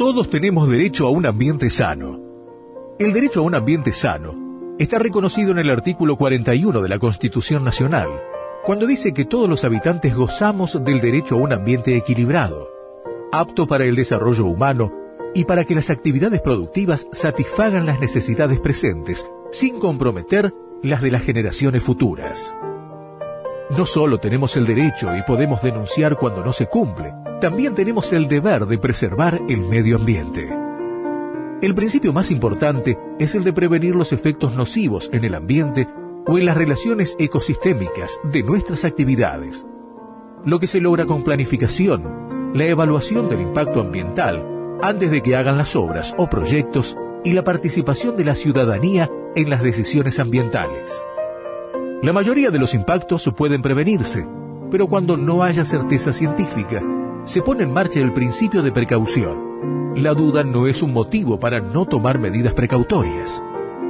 Todos tenemos derecho a un ambiente sano. El derecho a un ambiente sano está reconocido en el artículo 41 de la Constitución Nacional, cuando dice que todos los habitantes gozamos del derecho a un ambiente equilibrado, apto para el desarrollo humano y para que las actividades productivas satisfagan las necesidades presentes, sin comprometer las de las generaciones futuras. No solo tenemos el derecho y podemos denunciar cuando no se cumple, también tenemos el deber de preservar el medio ambiente. El principio más importante es el de prevenir los efectos nocivos en el ambiente o en las relaciones ecosistémicas de nuestras actividades. Lo que se logra con planificación, la evaluación del impacto ambiental antes de que hagan las obras o proyectos y la participación de la ciudadanía en las decisiones ambientales. La mayoría de los impactos pueden prevenirse, pero cuando no haya certeza científica, se pone en marcha el principio de precaución. La duda no es un motivo para no tomar medidas precautorias.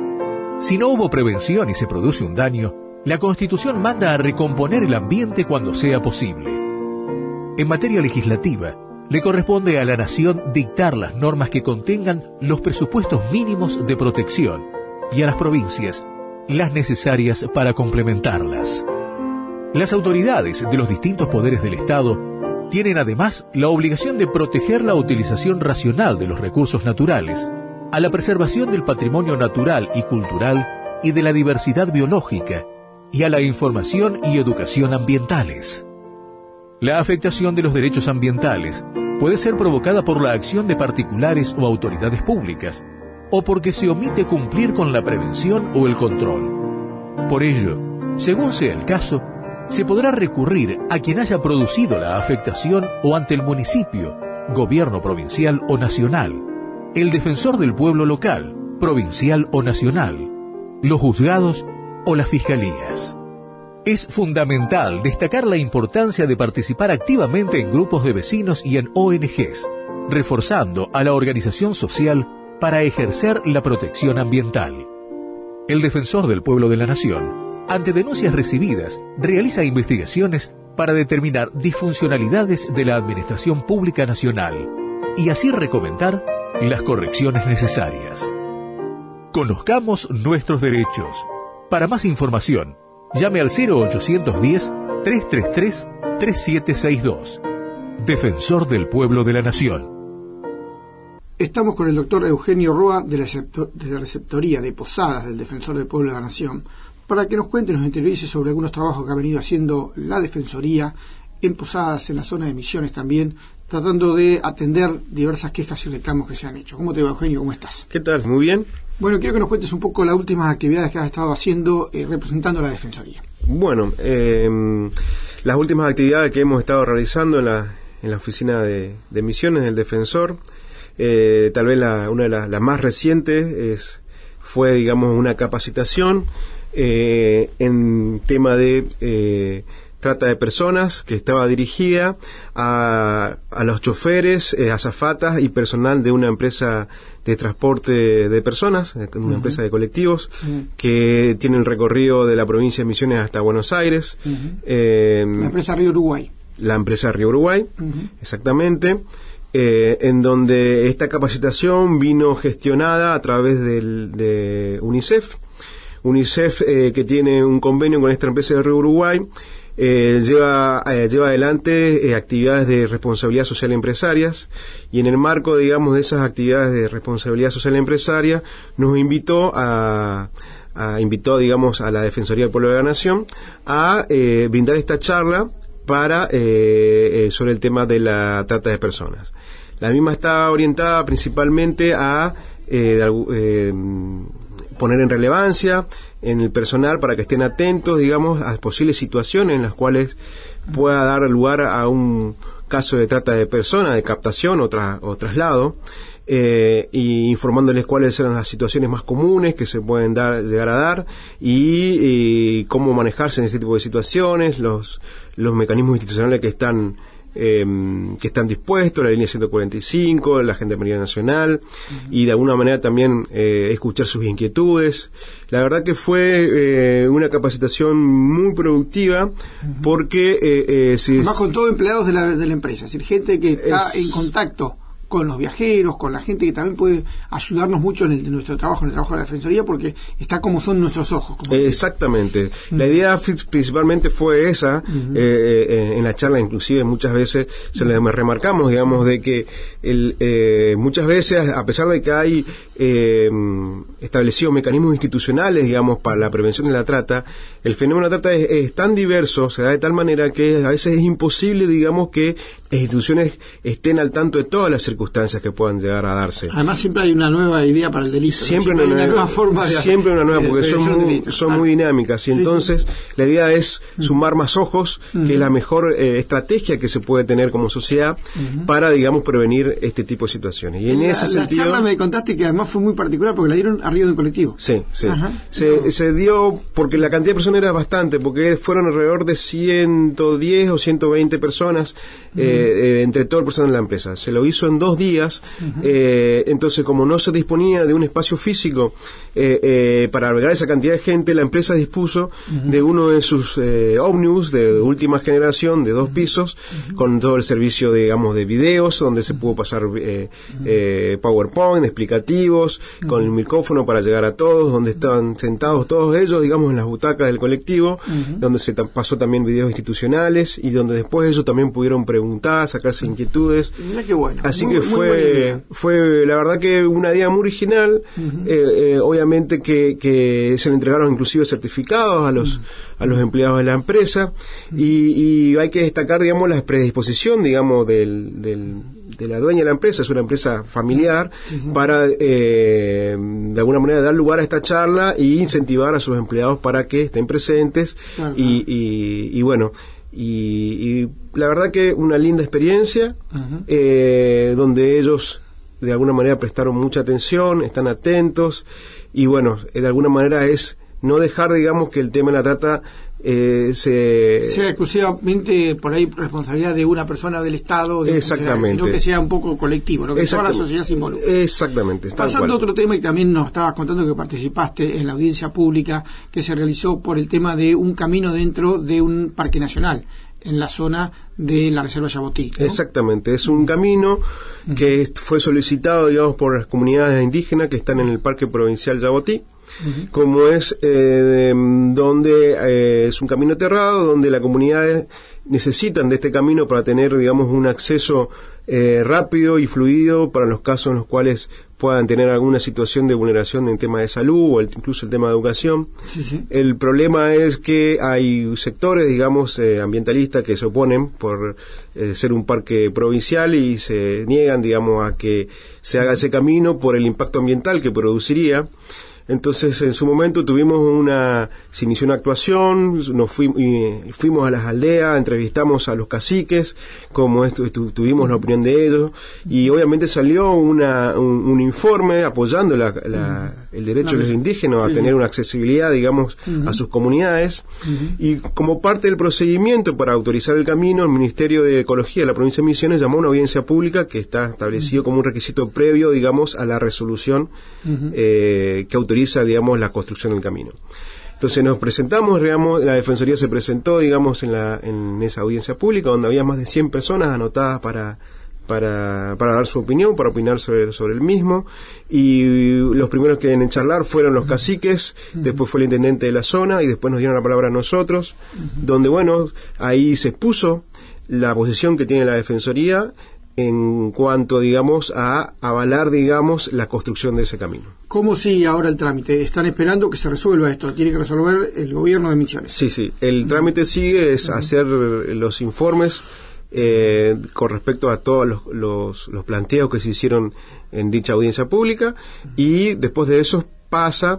Si no hubo prevención y se produce un daño, la Constitución manda a recomponer el ambiente cuando sea posible. En materia legislativa, le corresponde a la Nación dictar las normas que contengan los presupuestos mínimos de protección y a las provincias las necesarias para complementarlas. Las autoridades de los distintos poderes del Estado tienen además la obligación de proteger la utilización racional de los recursos naturales, a la preservación del patrimonio natural y cultural y de la diversidad biológica, y a la información y educación ambientales. La afectación de los derechos ambientales puede ser provocada por la acción de particulares o autoridades públicas, o porque se omite cumplir con la prevención o el control. Por ello, según sea el caso, se podrá recurrir a quien haya producido la afectación o ante el municipio, gobierno provincial o nacional, el defensor del pueblo local, provincial o nacional, los juzgados o las fiscalías. Es fundamental destacar la importancia de participar activamente en grupos de vecinos y en ONGs, reforzando a la organización social para ejercer la protección ambiental. El defensor del pueblo de la nación, ante denuncias recibidas, realiza investigaciones para determinar disfuncionalidades de la administración pública nacional y así recomendar las correcciones necesarias. Conozcamos nuestros derechos. Para más información, llame al 0810-333-3762. Defensor del pueblo de la nación. Estamos con el doctor Eugenio Roa de la Receptoría de Posadas del Defensor del Pueblo de la Nación para que nos cuente y nos interiorice sobre algunos trabajos que ha venido haciendo la Defensoría en Posadas, en la zona de Misiones también, tratando de atender diversas quejas y reclamos que se han hecho. ¿Cómo te va, Eugenio? ¿Cómo estás? ¿Qué tal? Muy bien. Bueno, quiero que nos cuentes un poco las últimas actividades que has estado haciendo representando a la Defensoría. Bueno, las últimas actividades que hemos estado realizando en la oficina de Misiones del Defensor, tal vez una de las más recientes fue, digamos, una capacitación en tema de trata de personas, que estaba dirigida a los choferes, azafatas y personal de una empresa de transporte de personas, una empresa de colectivos, que tiene el recorrido de la provincia de Misiones hasta Buenos Aires. La empresa Río Uruguay. La empresa Río Uruguay, exactamente. En donde esta capacitación vino gestionada a través de UNICEF. UNICEF, que tiene un convenio con esta empresa de Río Uruguay, lleva adelante actividades de responsabilidad social empresarias, y en el marco, digamos, de esas actividades de responsabilidad social empresaria nos invitó, digamos, a la Defensoría del Pueblo de la Nación a brindar esta charla sobre el tema de la trata de personas. La misma está orientada principalmente a poner en relevancia en el personal para que estén atentos, digamos, a posibles situaciones en las cuales pueda dar lugar a un caso de trata de personas, de captación o traslado, y informándoles cuáles eran las situaciones más comunes que se pueden llegar a dar y cómo manejarse en ese tipo de situaciones, los mecanismos institucionales que están dispuestos, la línea 145, la Gendarmería Nacional, y de alguna manera también escuchar sus inquietudes. La verdad que fue una capacitación muy productiva, porque además con todo empleados de la empresa, es decir, gente que está en contacto con los viajeros, con la gente que también puede ayudarnos mucho en nuestro trabajo, en el trabajo de la Defensoría, porque está como son nuestros ojos. Exactamente. La idea principalmente fue esa. En la charla inclusive muchas veces se le remarcamos, digamos, de que muchas veces, a pesar de que hay establecidos mecanismos institucionales, digamos, para la prevención de la trata, el fenómeno de la trata es tan diverso, se da de tal manera que a veces es imposible, digamos, que las instituciones estén al tanto de todas las circunstancias que puedan llegar a darse. Además siempre hay una nueva idea para el delito. Siempre una nueva forma de... Siempre una nueva, porque son muy dinámicas. Y entonces la idea es sumar más ojos, que es la mejor estrategia que se puede tener como sociedad para, digamos, prevenir este tipo de situaciones. Y en ese sentido... La charla me contaste que además fue muy particular porque la dieron arriba de un colectivo. Sí. Se dio porque la cantidad de personas era bastante, porque fueron alrededor de 110 o 120 personas entre todo el personal de la empresa. Se lo hizo en 2 días, entonces como no se disponía de un espacio físico para albergar esa cantidad de gente, la empresa dispuso de uno de sus ómnibus de última generación, de 2 pisos, con todo el servicio, digamos, de videos, donde se pudo pasar PowerPoint, explicativos, con el micrófono para llegar a todos, donde estaban sentados todos ellos, digamos, en las butacas del colectivo, donde se pasó también videos institucionales y donde después ellos también pudieron preguntar, sacarse inquietudes. Mirá qué bueno. Así que fue la verdad que una idea muy original. Obviamente que se le entregaron inclusive certificados a los empleados de la empresa y hay que destacar, digamos, la predisposición, digamos, de la dueña de la empresa. Es una empresa familiar, para de alguna manera dar lugar a esta charla e incentivar a sus empleados para que estén presentes. Y bueno, y la verdad que una linda experiencia, donde ellos de alguna manera prestaron mucha atención, están atentos, y bueno, de alguna manera es no dejar, digamos, que el tema de la trata sea exclusivamente por ahí responsabilidad de una persona del Estado, exactamente, sino que sea un poco colectivo, ¿no? Que toda la sociedad se involucre. Exactamente. Pasando a otro tema, y también nos estabas contando que participaste en la audiencia pública que se realizó por el tema de un camino dentro de un parque nacional en la zona de la Reserva Yabotí, ¿no? Exactamente, es un camino que fue solicitado, digamos, por las comunidades indígenas que están en el Parque Provincial Yabotí, como es donde es un camino aterrado, donde las comunidades necesitan de este camino para tener, digamos, un acceso rápido y fluido para los casos en los cuales puedan tener alguna situación de vulneración en tema de salud o incluso el tema de educación. El problema es que hay sectores, digamos, ambientalistas que se oponen por ser un parque provincial y se niegan, digamos, a que se haga ese camino por el impacto ambiental que produciría. Entonces, en su momento se inició una actuación, fuimos a las aldeas, entrevistamos a los caciques, tuvimos la opinión de ellos, y obviamente salió un informe apoyando el derecho de los indígenas a tener una accesibilidad, digamos, a sus comunidades, y como parte del procedimiento para autorizar el camino, el Ministerio de Ecología de la provincia de Misiones llamó a una audiencia pública que está establecido como un requisito previo, digamos, a la resolución que autoriza, digamos, la construcción del camino. Entonces nos presentamos, digamos, la Defensoría se presentó, digamos, en esa audiencia pública, donde había más de 100 personas anotadas para dar su opinión, para opinar sobre el mismo, y los primeros que en charlar fueron los caciques, después fue el intendente de la zona, y después nos dieron la palabra a nosotros, donde, bueno, ahí se expuso la posición que tiene la Defensoría en cuanto, digamos, a avalar, digamos, la construcción de ese camino. ¿Cómo sigue ahora el trámite? ¿Están esperando que se resuelva esto? ¿Tiene que resolver el gobierno de Misiones? Sí. El trámite sigue, es hacer los informes con respecto a todos los planteos que se hicieron en dicha audiencia pública, y después de eso pasa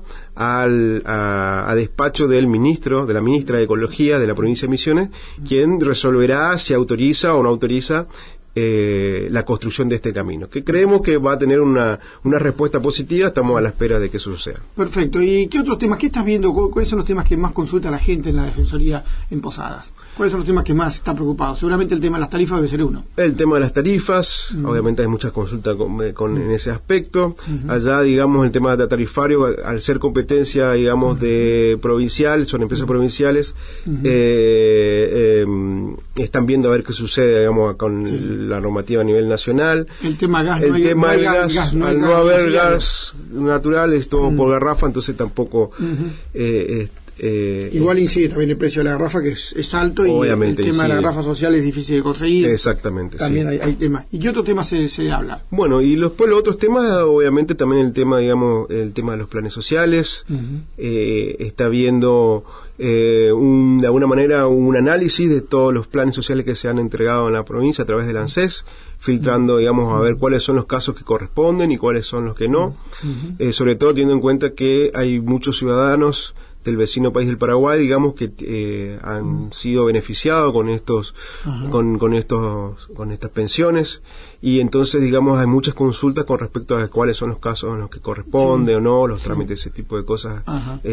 a despacho de la ministra de Ecología de la provincia de Misiones, quien resolverá si autoriza o no autoriza la construcción de este camino, que creemos que va a tener una respuesta positiva. Estamos a la espera de que eso suceda. Perfecto. ¿Y qué otros temas? ¿Qué estás viendo? ¿Cuáles son los temas que más consulta la gente en la Defensoría en Posadas? ¿Cuáles son los temas que más están preocupados? Seguramente el tema de las tarifas debe ser uno. El tema de las tarifas, obviamente hay muchas consultas en ese aspecto. Allá, digamos, el tema de tarifario, al ser competencia, digamos, de provincial, son empresas provinciales, están viendo a ver qué sucede, digamos, con la normativa a nivel nacional. El tema gas, al no haber gas natural, es todo por garrafa, entonces tampoco... igual incide también el precio de la garrafa, que es alto, y el tema de la garrafa social es difícil de conseguir. Exactamente. También hay temas. ¿Y qué otro tema se habla? Bueno, y después los otros temas, obviamente también el tema, digamos, el tema de los planes sociales. Está viendo de alguna manera un análisis de todos los planes sociales que se han entregado en la provincia a través del ANSES, filtrando, digamos, a ver cuáles son los casos que corresponden y cuáles son los que no. Sobre todo teniendo en cuenta que hay muchos ciudadanos del vecino país del Paraguay, digamos, que han sido beneficiados con con estas pensiones, y entonces, digamos, hay muchas consultas con respecto a cuáles son los casos en los que corresponde o no, los trámites, ese tipo de cosas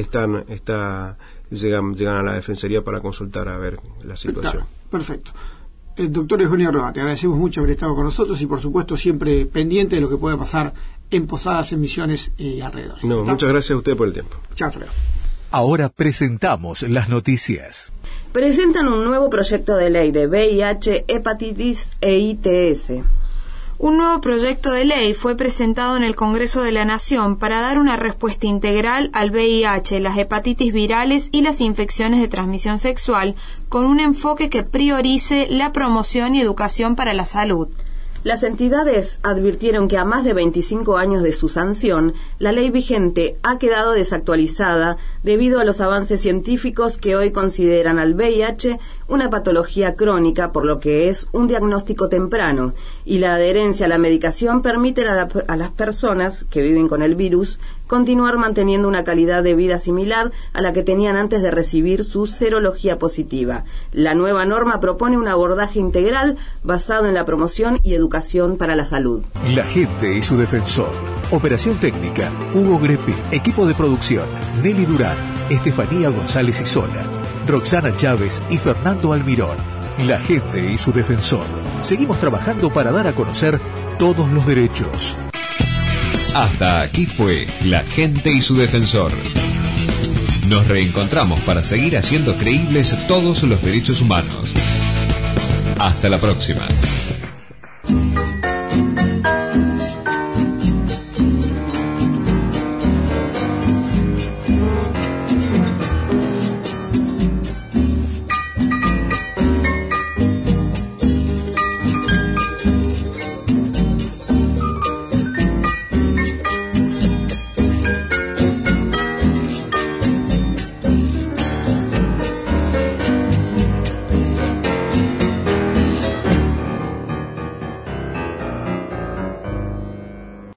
llegan a la Defensoría para consultar a ver la situación. Perfecto. Doctor Eugenio Roa, te agradecemos mucho haber estado con nosotros y, por supuesto, siempre pendiente de lo que pueda pasar en Posadas, en Misiones y alrededor. Muchas gracias a usted por el tiempo. Chao, Leo. Ahora presentamos las noticias. Presentan un nuevo proyecto de ley de VIH, hepatitis e ITS. Un nuevo proyecto de ley fue presentado en el Congreso de la Nación para dar una respuesta integral al VIH, las hepatitis virales y las infecciones de transmisión sexual, con un enfoque que priorice la promoción y educación para la salud. Las entidades advirtieron que a más de 25 años de su sanción, la ley vigente ha quedado desactualizada debido a los avances científicos que hoy consideran al VIH una patología crónica, por lo que es un diagnóstico temprano, y la adherencia a la medicación permite a las personas que viven con el virus continuar manteniendo una calidad de vida similar a la que tenían antes de recibir su serología positiva. La nueva norma propone un abordaje integral basado en la promoción y educación para la salud. La gente y su defensor. Operación técnica, Hugo Grepi. Equipo de producción, Nelly Durán, Estefanía González Isola, Roxana Chávez y Fernando Almirón. La gente y su defensor. Seguimos trabajando para dar a conocer todos los derechos. Hasta aquí fue La gente y su defensor. Nos reencontramos para seguir haciendo creíbles todos los derechos humanos. Hasta la próxima.